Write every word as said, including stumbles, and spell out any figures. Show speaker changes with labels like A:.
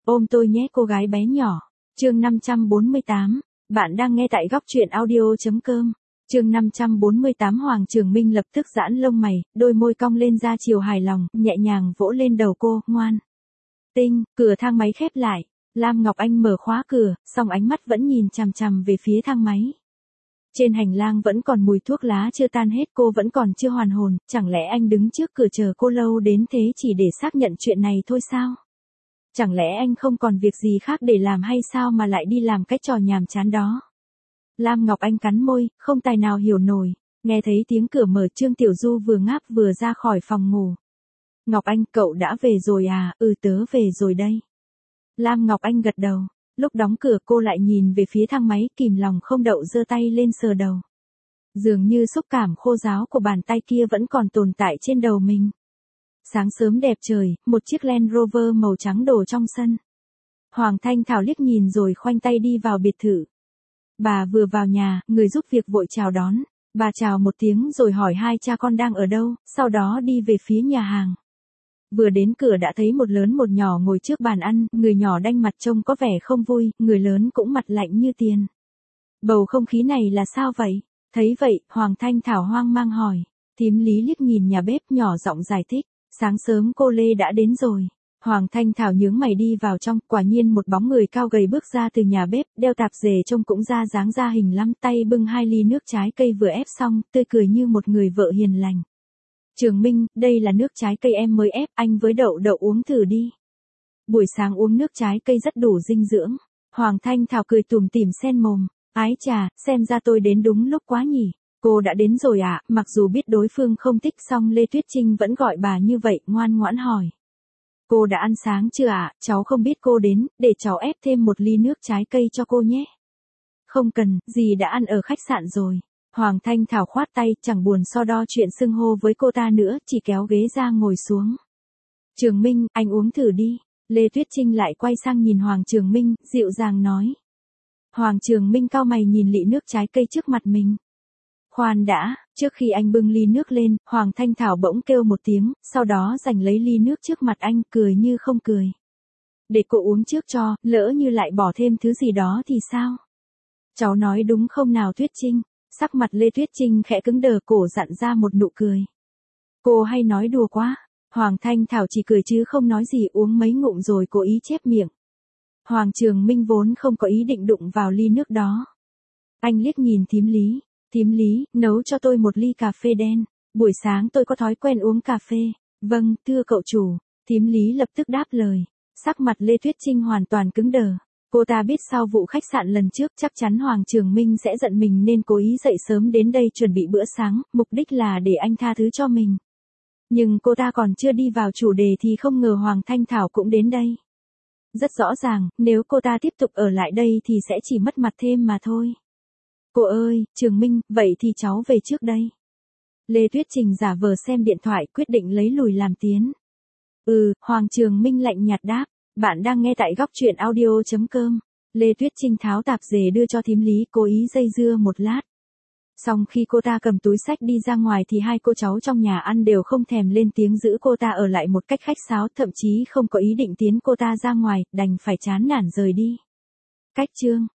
A: Ôm tôi nhé cô gái bé nhỏ. Chương năm trăm bốn mươi tám. Bạn đang nghe tại góc truyện audio.com. Chương năm trăm bốn mươi tám. Hoàng Trường Minh lập tức giãn lông mày, đôi môi cong lên ra chiều hài lòng, nhẹ nhàng vỗ lên đầu cô, ngoan. Tinh, cửa thang máy khép lại. Lam Ngọc Anh mở khóa cửa, song ánh mắt vẫn nhìn chằm chằm về phía thang máy. Trên hành lang vẫn còn mùi thuốc lá chưa tan hết, cô vẫn còn chưa hoàn hồn, chẳng lẽ anh đứng trước cửa chờ cô lâu đến thế chỉ để xác nhận chuyện này thôi sao? Chẳng lẽ anh không còn việc gì khác để làm hay sao mà lại đi làm cái trò nhàm chán đó? Lam Ngọc Anh cắn môi, không tài nào hiểu nổi, nghe thấy tiếng cửa mở, Trương Tiểu Du vừa ngáp vừa ra khỏi phòng ngủ. Ngọc Anh, cậu đã về rồi à? Ừ, tớ về rồi đây. Lam Ngọc Anh gật đầu. Lúc đóng cửa cô lại nhìn về phía thang máy, kìm lòng không đậu giơ tay lên sờ đầu. Dường như xúc cảm khô ráo của bàn tay kia vẫn còn tồn tại trên đầu mình. Sáng sớm đẹp trời, một chiếc Land Rover màu trắng đổ trong sân. Hoàng Thanh Thảo liếc nhìn rồi khoanh tay đi vào biệt thự. Bà vừa vào nhà, người giúp việc vội chào đón. Bà chào một tiếng rồi hỏi hai cha con đang ở đâu, sau đó đi về phía nhà hàng. Vừa đến cửa đã thấy một lớn một nhỏ ngồi trước bàn ăn, người nhỏ đanh mặt trông có vẻ không vui, người lớn cũng mặt lạnh như tiền. Bầu không khí này là sao vậy? Thấy vậy, Hoàng Thanh Thảo hoang mang hỏi. Thím Lý liếc nhìn nhà bếp nhỏ giọng giải thích. Sáng sớm cô Lê đã đến rồi. Hoàng Thanh Thảo nhướng mày đi vào trong, quả nhiên một bóng người cao gầy bước ra từ nhà bếp, đeo tạp dề trông cũng ra dáng ra hình lắm, tay bưng hai ly nước trái cây vừa ép xong, tươi cười như một người vợ hiền lành. Trường Minh, đây là nước trái cây em mới ép, anh với Đậu Đậu uống thử đi. Buổi sáng uống nước trái cây rất đủ dinh dưỡng. Hoàng Thanh Thảo cười tủm tỉm sen mồm. Ái chà, xem ra tôi đến đúng lúc quá nhỉ. Cô đã đến rồi à? Mặc dù biết đối phương không thích, song Lê Tuyết Trinh vẫn gọi bà như vậy, ngoan ngoãn hỏi. Cô đã ăn sáng chưa ạ? À? Cháu không biết cô đến, để cháu ép thêm một ly nước trái cây cho cô nhé. Không cần, dì đã ăn ở khách sạn rồi. Hoàng Thanh Thảo khoát tay, chẳng buồn so đo chuyện xưng hô với cô ta nữa, chỉ kéo ghế ra ngồi xuống. Trường Minh, anh uống thử đi. Lê Tuyết Trinh lại quay sang nhìn Hoàng Trường Minh, dịu dàng nói. Hoàng Trường Minh cau mày nhìn lị nước trái cây trước mặt mình. Khoan đã, trước khi anh bưng ly nước lên, Hoàng Thanh Thảo bỗng kêu một tiếng, sau đó giành lấy ly nước trước mặt anh, cười như không cười. Để cô uống trước cho, lỡ như lại bỏ thêm thứ gì đó thì sao? Cháu nói đúng không nào Tuyết Trinh? Sắc mặt Lê Tuyết Trinh khẽ cứng đờ, cổ dặn ra một nụ cười. Cô hay nói đùa quá. Hoàng Thanh Thảo chỉ cười chứ không nói gì, uống mấy ngụm rồi cố ý chép miệng. Hoàng Trường Minh vốn không có ý định đụng vào ly nước đó. Anh liếc nhìn thím Lý. Thím Lý, nấu cho tôi một ly cà phê đen. Buổi sáng tôi có thói quen uống cà phê. Vâng, thưa cậu chủ. Thím Lý lập tức đáp lời. Sắc mặt Lê Tuyết Trinh hoàn toàn cứng đờ. Cô ta biết sau vụ khách sạn lần trước chắc chắn Hoàng Trường Minh sẽ giận mình nên cố ý dậy sớm đến đây chuẩn bị bữa sáng, mục đích là để anh tha thứ cho mình. Nhưng cô ta còn chưa đi vào chủ đề thì không ngờ Hoàng Thanh Thảo cũng đến đây. Rất rõ ràng, nếu cô ta tiếp tục ở lại đây thì sẽ chỉ mất mặt thêm mà thôi. Cô ơi, Trường Minh, vậy thì cháu về trước đây. Lê Tuyết Trinh giả vờ xem điện thoại, quyết định lấy lùi làm tiến. Ừ, Hoàng Trường Minh lạnh nhạt đáp. Bạn đang nghe tại góc truyện audio.com. Lê Tuyết Trinh tháo tạp dề đưa cho thím Lý, cố ý dây dưa một lát. Xong khi cô ta cầm túi xách đi ra ngoài thì hai cô cháu trong nhà ăn đều không thèm lên tiếng giữ cô ta ở lại một cách khách sáo, thậm chí không có ý định tiến cô ta ra ngoài, đành phải chán nản rời đi. Cách chương